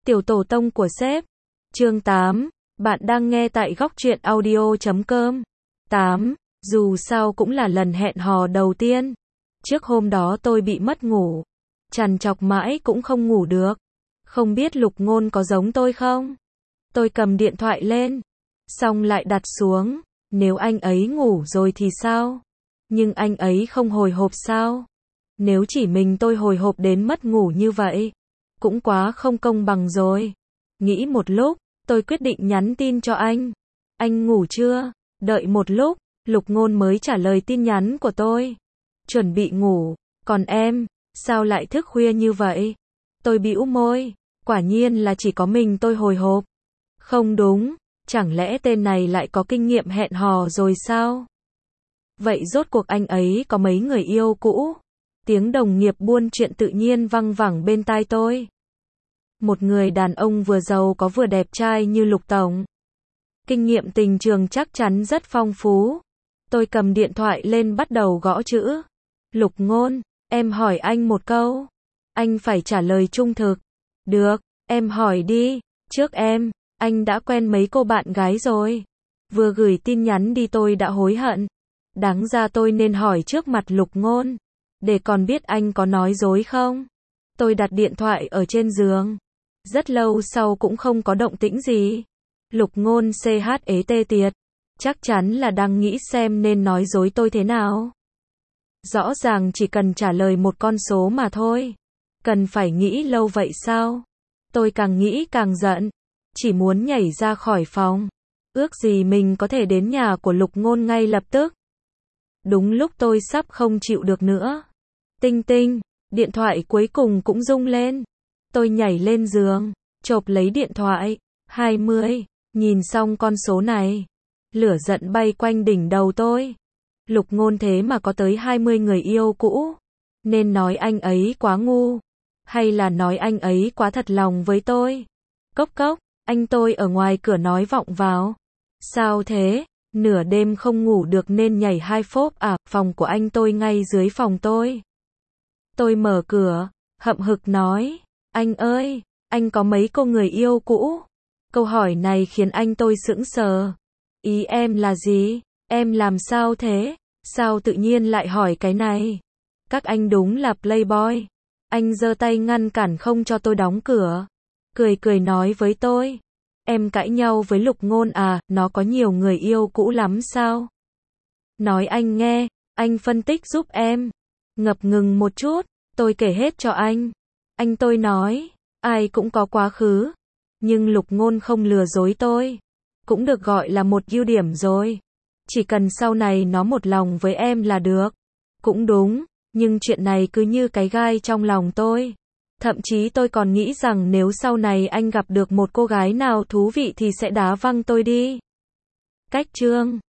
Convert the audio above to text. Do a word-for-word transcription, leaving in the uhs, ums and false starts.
Tiểu tổ tông của sếp. Chương tám. Bạn đang nghe tại góc truyện audio chấm com. tám. Dù sao cũng là lần hẹn hò đầu tiên. Trước hôm đó tôi bị mất ngủ. Trằn trọc mãi cũng không ngủ được. Không biết Lục Ngôn có giống tôi không? Tôi cầm điện thoại lên. Xong lại đặt xuống. Nếu anh ấy ngủ rồi thì sao? Nhưng anh ấy không hồi hộp sao? Nếu chỉ mình tôi hồi hộp đến mất ngủ như vậy, cũng quá không công bằng rồi. Nghĩ một lúc, tôi quyết định nhắn tin cho anh. Anh ngủ chưa? Đợi một lúc, Lục Ngôn mới trả lời tin nhắn của tôi. Chuẩn bị ngủ, còn em, sao lại thức khuya như vậy? Tôi bĩu môi, quả nhiên là chỉ có mình tôi hồi hộp. Không đúng, chẳng lẽ tên này lại có kinh nghiệm hẹn hò rồi sao? Vậy rốt cuộc anh ấy có mấy người yêu cũ? Tiếng đồng nghiệp buôn chuyện tự nhiên văng vẳng bên tai tôi. Một người đàn ông vừa giàu có vừa đẹp trai như Lục Tổng. Kinh nghiệm tình trường chắc chắn rất phong phú. Tôi cầm điện thoại lên bắt đầu gõ chữ. Lục Ngôn, em hỏi anh một câu. Anh phải trả lời trung thực. Được, em hỏi đi. Trước em, anh đã quen mấy cô bạn gái rồi. Vừa gửi tin nhắn đi tôi đã hối hận. Đáng ra tôi nên hỏi trước mặt Lục Ngôn. Để còn biết anh có nói dối không. Tôi đặt điện thoại ở trên giường. Rất lâu sau cũng không có động tĩnh gì. Lục Ngôn xê hát ế tê tiệt. Chắc chắn là đang nghĩ xem nên nói dối tôi thế nào. Rõ ràng chỉ cần trả lời một con số mà thôi. Cần phải nghĩ lâu vậy sao? Tôi càng nghĩ càng giận. Chỉ muốn nhảy ra khỏi phòng. Ước gì mình có thể đến nhà của Lục Ngôn ngay lập tức. Đúng lúc tôi sắp không chịu được nữa. Tinh tinh, điện thoại cuối cùng cũng rung lên. Tôi nhảy lên giường, chộp lấy điện thoại. hai mươi, nhìn xong con số này. Lửa giận bay quanh đỉnh đầu tôi. Lục Ngôn thế mà có tới hai mươi người yêu cũ. Nên nói anh ấy quá ngu. Hay là nói anh ấy quá thật lòng với tôi. Cốc cốc, anh tôi ở ngoài cửa nói vọng vào. Sao thế? Nửa đêm không ngủ được nên nhảy hai phốp à, phòng của anh tôi ngay dưới phòng tôi. Tôi mở cửa, hậm hực nói, anh ơi, anh có mấy cô người yêu cũ? Câu hỏi này khiến anh tôi sững sờ. Ý em là gì? Em làm sao thế? Sao tự nhiên lại hỏi cái này? Các anh đúng là playboy. Anh giơ tay ngăn cản không cho tôi đóng cửa. Cười cười nói với tôi. Em cãi nhau với Lục Ngôn à, nó có nhiều người yêu cũ lắm sao? Nói anh nghe, anh phân tích giúp em. Ngập ngừng một chút, tôi kể hết cho anh. Anh tôi nói, ai cũng có quá khứ. Nhưng Lục Ngôn không lừa dối tôi. Cũng được gọi là một ưu điểm rồi. Chỉ cần sau này nó một lòng với em là được. Cũng đúng, nhưng chuyện này cứ như cái gai trong lòng tôi. Thậm chí tôi còn nghĩ rằng nếu sau này anh gặp được một cô gái nào thú vị thì sẽ đá văng tôi đi. Cách chương